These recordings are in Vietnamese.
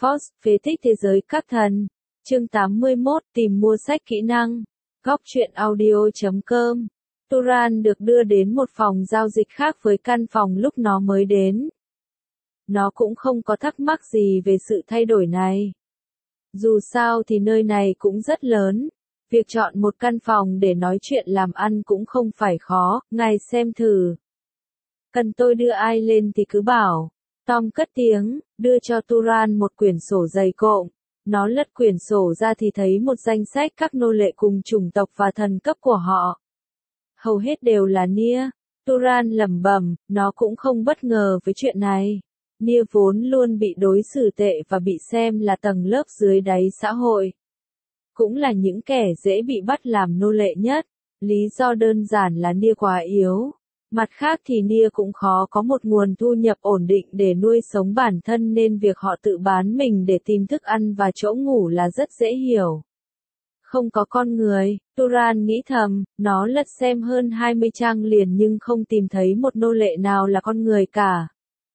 Force, phế tích thế giới các thần. Chương 81, tìm mua sách kỹ năng. Góc truyện audio.com. Turan được đưa đến một phòng giao dịch khác với căn phòng lúc nó mới đến. Nó cũng không có thắc mắc gì về sự thay đổi này. Dù sao thì nơi này cũng rất lớn. Việc chọn một căn phòng để nói chuyện làm ăn cũng không phải khó, ngài xem thử. Cần tôi đưa ai lên thì cứ bảo. Tom cất tiếng, đưa cho Turan một quyển sổ dày cộm. Nó lật quyển sổ ra thì thấy một danh sách các nô lệ cùng chủng tộc và thần cấp của họ. Hầu hết đều là Nia. Turan lẩm bẩm, nó cũng không bất ngờ với chuyện này. Nia vốn luôn bị đối xử tệ và bị xem là tầng lớp dưới đáy xã hội. Cũng là những kẻ dễ bị bắt làm nô lệ nhất. Lý do đơn giản là Nia quá yếu. Mặt khác thì Nia cũng khó có một nguồn thu nhập ổn định để nuôi sống bản thân nên việc họ tự bán mình để tìm thức ăn và chỗ ngủ là rất dễ hiểu. Không có con người, Turan nghĩ thầm, nó lật xem hơn 20 trang liền nhưng không tìm thấy một nô lệ nào là con người cả.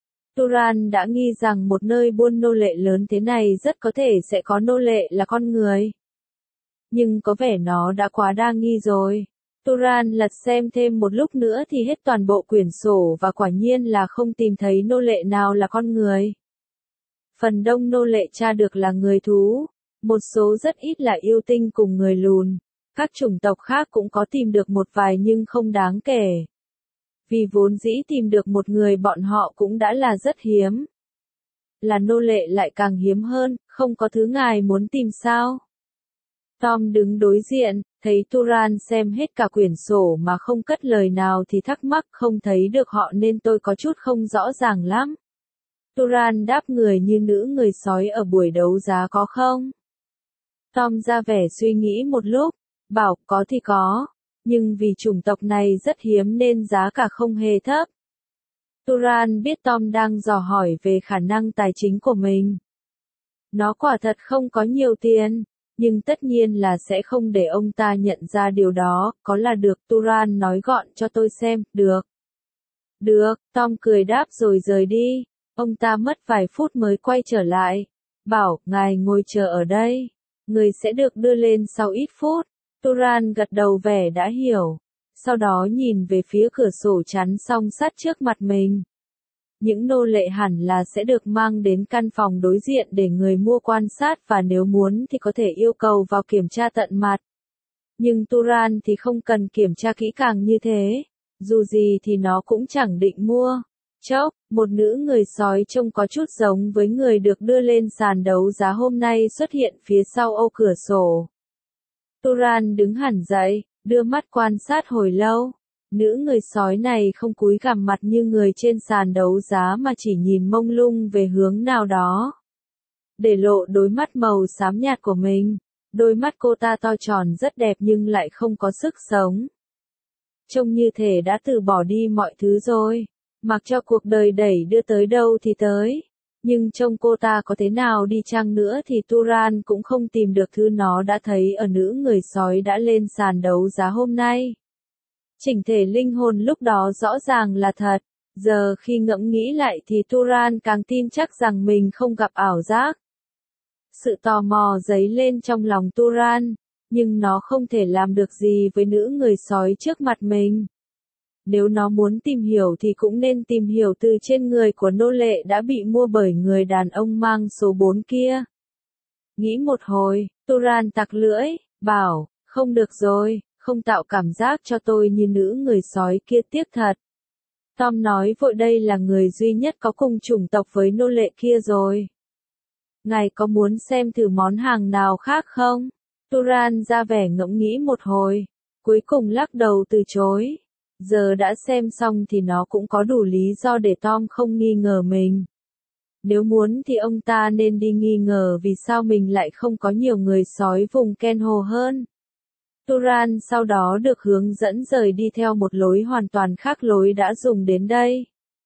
Turan đã nghi rằng một nơi buôn nô lệ lớn thế này rất có thể sẽ có nô lệ là con người. Nhưng có vẻ nó đã quá đa nghi rồi. Turan lật xem thêm một lúc nữa thì hết toàn bộ quyển sổ và quả nhiên là không tìm thấy nô lệ nào là con người. Phần đông nô lệ tra được là người thú, một số rất ít là yêu tinh cùng người lùn. Các chủng tộc khác cũng có tìm được một vài nhưng không đáng kể. Vì vốn dĩ tìm được một người bọn họ cũng đã là rất hiếm. Là nô lệ lại càng hiếm hơn, không có thứ ngài muốn tìm sao? Tom đứng đối diện, thấy Turan xem hết cả quyển sổ mà không cất lời nào thì thắc mắc không thấy được họ nên tôi có chút không rõ ràng lắm. Turan đáp người như nữ người sói ở buổi đấu giá có không? Tom ra vẻ suy nghĩ một lúc, bảo có thì có, nhưng vì chủng tộc này rất hiếm nên giá cả không hề thấp. Turan biết Tom đang dò hỏi về khả năng tài chính của mình. Nó quả thật không có nhiều tiền. Nhưng tất nhiên là sẽ không để ông ta nhận ra điều đó, có là được, Turan nói gọn cho tôi xem, được. Được, Tom cười đáp rồi rời đi. Ông ta mất vài phút mới quay trở lại. Bảo, ngài ngồi chờ ở đây. Người sẽ được đưa lên sau ít phút. Turan gật đầu vẻ đã hiểu. Sau đó nhìn về phía cửa sổ chắn song sắt trước mặt mình. Những nô lệ hẳn là sẽ được mang đến căn phòng đối diện để người mua quan sát và nếu muốn thì có thể yêu cầu vào kiểm tra tận mặt. Nhưng Turan thì không cần kiểm tra kỹ càng như thế. Dù gì thì nó cũng chẳng định mua. Chốc, một nữ người sói trông có chút giống với người được đưa lên sàn đấu giá hôm nay xuất hiện phía sau ô cửa sổ. Turan đứng hẳn dậy, đưa mắt quan sát hồi lâu. Nữ người sói này không cúi gằm mặt như người trên sàn đấu giá mà chỉ nhìn mông lung về hướng nào đó. Để lộ đôi mắt màu xám nhạt của mình. Đôi mắt cô ta to tròn rất đẹp nhưng lại không có sức sống. Trông như thể đã từ bỏ đi mọi thứ rồi. Mặc cho cuộc đời đẩy đưa tới đâu thì tới. Nhưng trông cô ta có thế nào đi chăng nữa thì Turan cũng không tìm được thứ nó đã thấy ở nữ người sói đã lên sàn đấu giá hôm nay. Chỉnh thể linh hồn lúc đó rõ ràng là thật, giờ khi ngẫm nghĩ lại thì Turan càng tin chắc rằng mình không gặp ảo giác. Sự tò mò dấy lên trong lòng Turan, nhưng nó không thể làm được gì với nữ người sói trước mặt mình. Nếu nó muốn tìm hiểu thì cũng nên tìm hiểu từ trên người của nô lệ đã bị mua bởi người đàn ông mang số 4 kia. Nghĩ một hồi, Turan tặc lưỡi, bảo, không được rồi. Không tạo cảm giác cho tôi như nữ người sói kia tiếc thật. Tom nói vội đây là người duy nhất có cùng chủng tộc với nô lệ kia rồi. Ngài có muốn xem thử món hàng nào khác không? Turan ra vẻ ngẫm nghĩ một hồi, cuối cùng lắc đầu từ chối. Giờ đã xem xong thì nó cũng có đủ lý do để Tom không nghi ngờ mình. Nếu muốn thì ông ta nên đi nghi ngờ vì sao mình lại không có nhiều người sói vùng Kenho hơn. Turan sau đó được hướng dẫn rời đi theo một lối hoàn toàn khác lối đã dùng đến đây.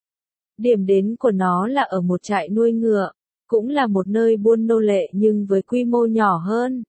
Điểm đến của nó là ở một trại nuôi ngựa, cũng là một nơi buôn nô lệ nhưng với quy mô nhỏ hơn.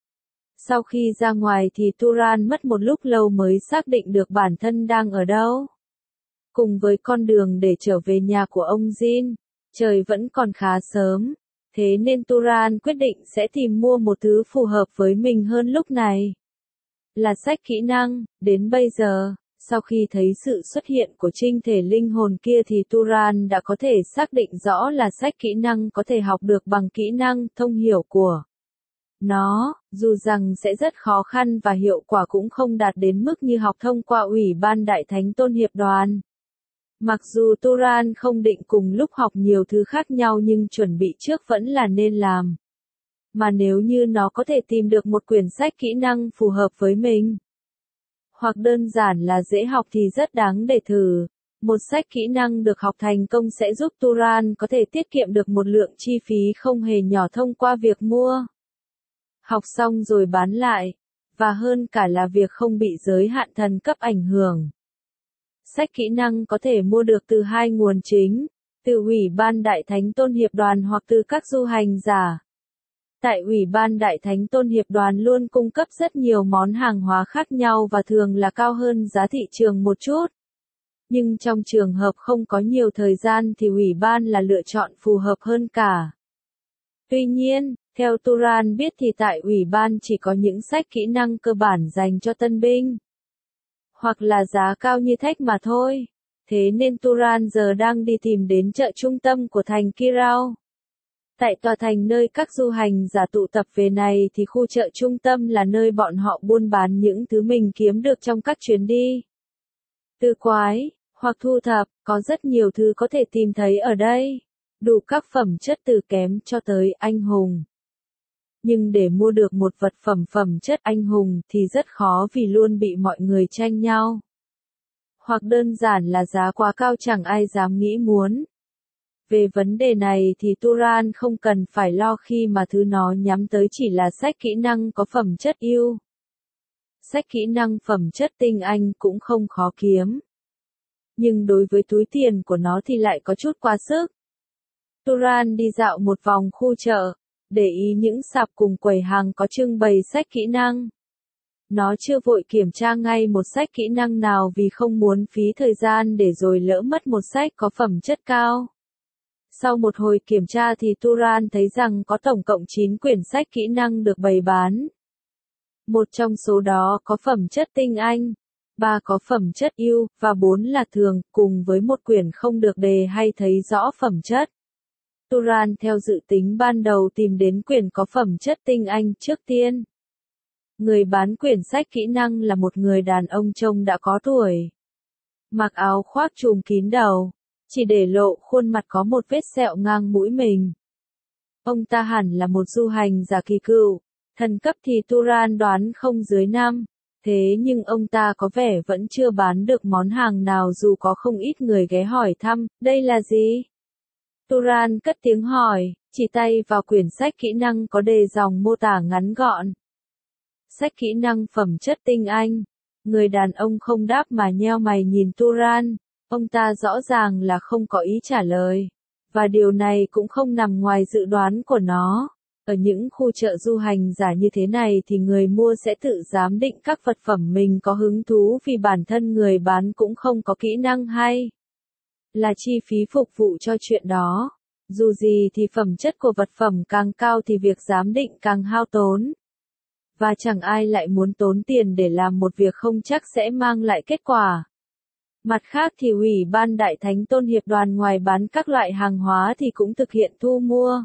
Sau khi ra ngoài thì Turan mất một lúc lâu mới xác định được bản thân đang ở đâu. Cùng với con đường để trở về nhà của ông Jin, trời vẫn còn khá sớm. Thế nên Turan quyết định sẽ tìm mua một thứ phù hợp với mình hơn lúc này. Là sách kỹ năng, đến bây giờ, sau khi thấy sự xuất hiện của trinh thể linh hồn kia thì Turan đã có thể xác định rõ là sách kỹ năng có thể học được bằng kỹ năng thông hiểu của nó, dù rằng sẽ rất khó khăn và hiệu quả cũng không đạt đến mức như học thông qua Ủy ban Đại Thánh Tôn Hiệp Đoàn. Mặc dù Turan không định cùng lúc học nhiều thứ khác nhau nhưng chuẩn bị trước vẫn là nên làm. Mà nếu như nó có thể tìm được một quyển sách kỹ năng phù hợp với mình, hoặc đơn giản là dễ học thì rất đáng để thử. Một sách kỹ năng được học thành công sẽ giúp Turan có thể tiết kiệm được một lượng chi phí không hề nhỏ thông qua việc mua, học xong rồi bán lại, và hơn cả là việc không bị giới hạn thần cấp ảnh hưởng. Sách kỹ năng có thể mua được từ hai nguồn chính, từ Ủy ban Đại Thánh Tôn Hiệp Đoàn hoặc từ các du hành giả. Tại Ủy ban Đại Thánh Tôn Hiệp Đoàn luôn cung cấp rất nhiều món hàng hóa khác nhau và thường là cao hơn giá thị trường một chút. Nhưng trong trường hợp không có nhiều thời gian thì Ủy ban là lựa chọn phù hợp hơn cả. Tuy nhiên, theo Turan biết thì tại Ủy ban chỉ có những sách kỹ năng cơ bản dành cho tân binh, hoặc là giá cao như thách mà thôi. Thế nên Turan giờ đang đi tìm đến chợ trung tâm của thành Kirao. Tại tòa thành nơi các du hành giả tụ tập về này thì khu chợ trung tâm là nơi bọn họ buôn bán những thứ mình kiếm được trong các chuyến đi. Tư quái, hoặc thu thập, có rất nhiều thứ có thể tìm thấy ở đây. Đủ các phẩm chất từ kém cho tới anh hùng. Nhưng để mua được một vật phẩm chất anh hùng thì rất khó vì luôn bị mọi người tranh nhau. Hoặc đơn giản là giá quá cao chẳng ai dám nghĩ muốn. Về vấn đề này thì Turan không cần phải lo khi mà thứ nó nhắm tới chỉ là sách kỹ năng có phẩm chất ưu. Sách kỹ năng phẩm chất tinh anh cũng không khó kiếm. Nhưng đối với túi tiền của nó thì lại có chút quá sức. Turan đi dạo một vòng khu chợ, để ý những sạp cùng quầy hàng có trưng bày sách kỹ năng. Nó chưa vội kiểm tra ngay một sách kỹ năng nào vì không muốn phí thời gian để rồi lỡ mất một sách có phẩm chất cao. Sau một hồi kiểm tra thì Turan thấy rằng có tổng cộng 9 quyển sách kỹ năng được bày bán. Một trong số đó có phẩm chất tinh anh, 3 có phẩm chất ưu, và 4 là thường, cùng với một quyển không được đề hay thấy rõ phẩm chất. Turan theo dự tính ban đầu tìm đến quyển có phẩm chất tinh anh trước tiên. Người bán quyển sách kỹ năng là một người đàn ông trông đã có tuổi. Mặc áo khoác trùm kín đầu, chỉ để lộ khuôn mặt có một vết sẹo ngang mũi mình. Ông ta hẳn là một du hành giả kỳ cựu, thần cấp thì Turan đoán không dưới 5, thế nhưng ông ta có vẻ vẫn chưa bán được món hàng nào dù có không ít người ghé hỏi thăm, đây là gì? Turan cất tiếng hỏi, chỉ tay vào quyển sách kỹ năng có đề dòng mô tả ngắn gọn. Sách kỹ năng phẩm chất tinh anh. Người đàn ông không đáp mà nheo mày nhìn Turan. Ông ta rõ ràng là không có ý trả lời. Và điều này cũng không nằm ngoài dự đoán của nó. Ở những khu chợ du hành giả như thế này thì người mua sẽ tự giám định các vật phẩm mình có hứng thú vì bản thân người bán cũng không có kỹ năng hay là chi phí phục vụ cho chuyện đó. Dù gì thì phẩm chất của vật phẩm càng cao thì việc giám định càng hao tốn. Và chẳng ai lại muốn tốn tiền để làm một việc không chắc sẽ mang lại kết quả. Mặt khác thì Ủy ban Đại Thánh Tôn Hiệp Đoàn ngoài bán các loại hàng hóa thì cũng thực hiện thu mua.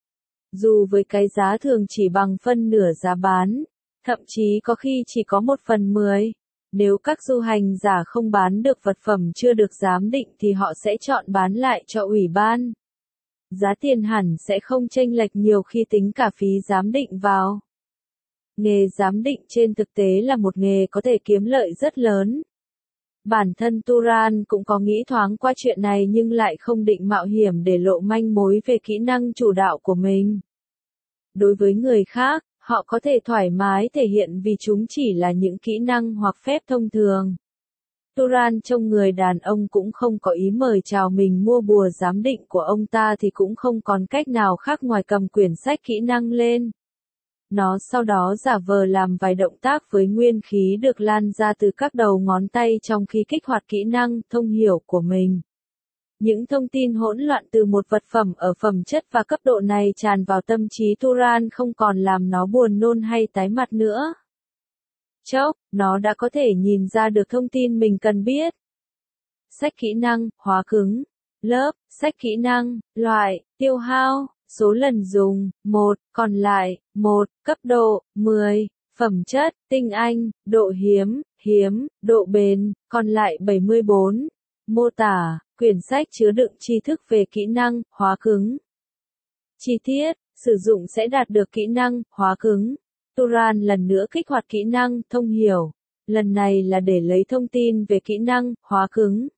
Dù với cái giá thường chỉ bằng phân nửa giá bán, thậm chí có khi chỉ có 1/10. Nếu các du hành giả không bán được vật phẩm chưa được giám định thì họ sẽ chọn bán lại cho ủy ban. Giá tiền hẳn sẽ không chênh lệch nhiều khi tính cả phí giám định vào. Nghề giám định trên thực tế là một nghề có thể kiếm lợi rất lớn. Bản thân Turan cũng có nghĩ thoáng qua chuyện này nhưng lại không định mạo hiểm để lộ manh mối về kỹ năng chủ đạo của mình. Đối với người khác, họ có thể thoải mái thể hiện vì chúng chỉ là những kỹ năng hoặc phép thông thường. Turan trông người đàn ông cũng không có ý mời chào mình mua bùa giám định của ông ta thì cũng không còn cách nào khác ngoài cầm quyển sách kỹ năng lên. Nó sau đó giả vờ làm vài động tác với nguyên khí được lan ra từ các đầu ngón tay trong khi kích hoạt kỹ năng thông hiểu của mình. Những thông tin hỗn loạn từ một vật phẩm ở phẩm chất và cấp độ này tràn vào tâm trí Turan không còn làm nó buồn nôn hay tái mặt nữa. Chốc, nó đã có thể nhìn ra được thông tin mình cần biết. Sách kỹ năng, hóa cứng. Lớp, sách kỹ năng, loại, tiêu hao, số lần dùng, 1, còn lại, 1, cấp độ, 10, phẩm chất, tinh anh, độ hiếm, độ bền, còn lại 74. Mô tả, quyển sách chứa đựng tri thức về kỹ năng, hóa cứng. Chi tiết, sử dụng sẽ đạt được kỹ năng, hóa cứng. Turan lần nữa kích hoạt kỹ năng, thông hiểu. Lần này là để lấy thông tin về kỹ năng, hóa cứng.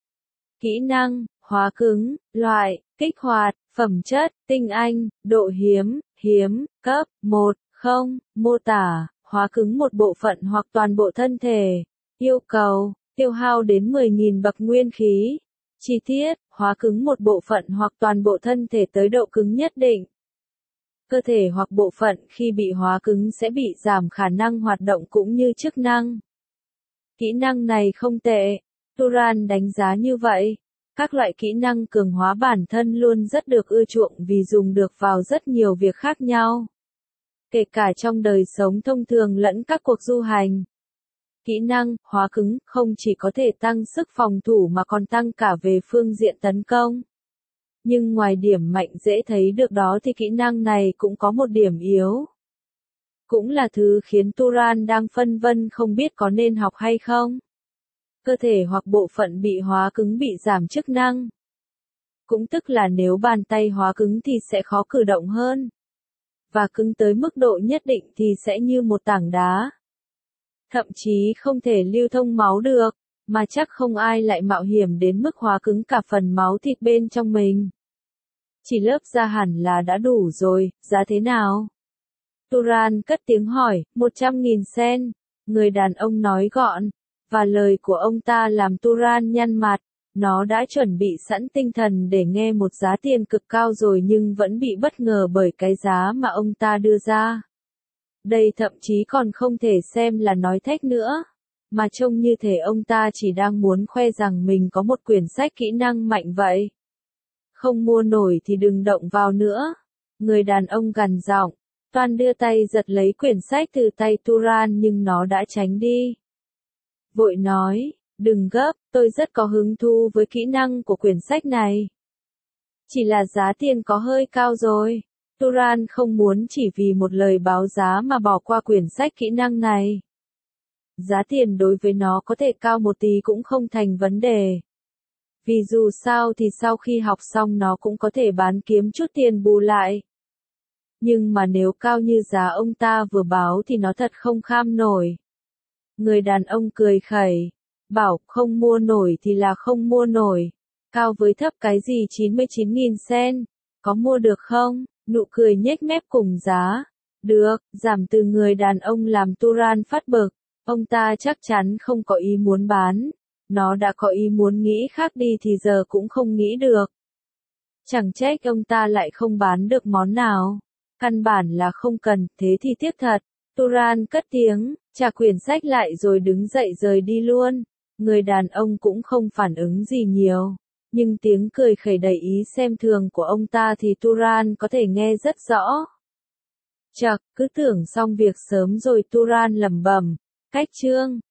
Kỹ năng, hóa cứng, loại, kích hoạt, phẩm chất, tinh anh, độ hiếm, cấp, 1, 0, mô tả, hóa cứng một bộ phận hoặc toàn bộ thân thể. Yêu cầu, tiêu hao đến 10.000 bậc nguyên khí. Chi tiết, hóa cứng một bộ phận hoặc toàn bộ thân thể tới độ cứng nhất định. Cơ thể hoặc bộ phận khi bị hóa cứng sẽ bị giảm khả năng hoạt động cũng như chức năng. Kỹ năng này không tệ. Turan đánh giá như vậy. Các loại kỹ năng cường hóa bản thân luôn rất được ưa chuộng vì dùng được vào rất nhiều việc khác nhau. Kể cả trong đời sống thông thường lẫn các cuộc du hành. Kỹ năng, hóa cứng, không chỉ có thể tăng sức phòng thủ mà còn tăng cả về phương diện tấn công. Nhưng ngoài điểm mạnh dễ thấy được đó thì kỹ năng này cũng có một điểm yếu. Cũng là thứ khiến Turan đang phân vân không biết có nên học hay không. Cơ thể hoặc bộ phận bị hóa cứng bị giảm chức năng. Cũng tức là nếu bàn tay hóa cứng thì sẽ khó cử động hơn. Và cứng tới mức độ nhất định thì sẽ như một tảng đá. Thậm chí không thể lưu thông máu được, mà chắc không ai lại mạo hiểm đến mức hóa cứng cả phần máu thịt bên trong mình. Chỉ lớp da hẳn là đã đủ rồi, giá thế nào? Turan cất tiếng hỏi, 100.000 sen. Người đàn ông nói gọn, và lời của ông ta làm Turan nhăn mặt. Nó đã chuẩn bị sẵn tinh thần để nghe một giá tiền cực cao rồi nhưng vẫn bị bất ngờ bởi cái giá mà ông ta đưa ra. Đây thậm chí còn không thể xem là nói thách nữa, mà trông như thể ông ta chỉ đang muốn khoe rằng mình có một quyển sách kỹ năng mạnh vậy. Không mua nổi thì đừng động vào nữa. Người đàn ông gằn giọng, Toan đưa tay giật lấy quyển sách từ tay Turan nhưng nó đã tránh đi. Vội nói, đừng gấp, tôi rất có hứng thú với kỹ năng của quyển sách này. Chỉ là giá tiền có hơi cao rồi. Turan không muốn chỉ vì một lời báo giá mà bỏ qua quyển sách kỹ năng này. Giá tiền đối với nó có thể cao một tí cũng không thành vấn đề. Vì dù sao thì sau khi học xong nó cũng có thể bán kiếm chút tiền bù lại. Nhưng mà nếu cao như giá ông ta vừa báo thì nó thật không kham nổi. Người đàn ông cười khẩy, bảo không mua nổi thì là không mua nổi. Cao với thấp cái gì 99.000 sen, có mua được không? Nụ cười nhếch mép cùng giá. Được, giảm từ người đàn ông làm Turan phát bực. Ông ta chắc chắn không có ý muốn bán. Nó đã có ý muốn nghĩ khác đi thì giờ cũng không nghĩ được. Chẳng trách ông ta lại không bán được món nào. Căn bản là không cần, thế thì tiếc thật. Turan cất tiếng, trả quyển sách lại rồi đứng dậy rời đi luôn. Người đàn ông cũng không phản ứng gì nhiều. Nhưng tiếng cười khẩy đầy ý xem thường của ông ta thì Turan có thể nghe rất rõ. Chậc, cứ tưởng xong việc sớm rồi Turan lẩm bẩm. Cách chương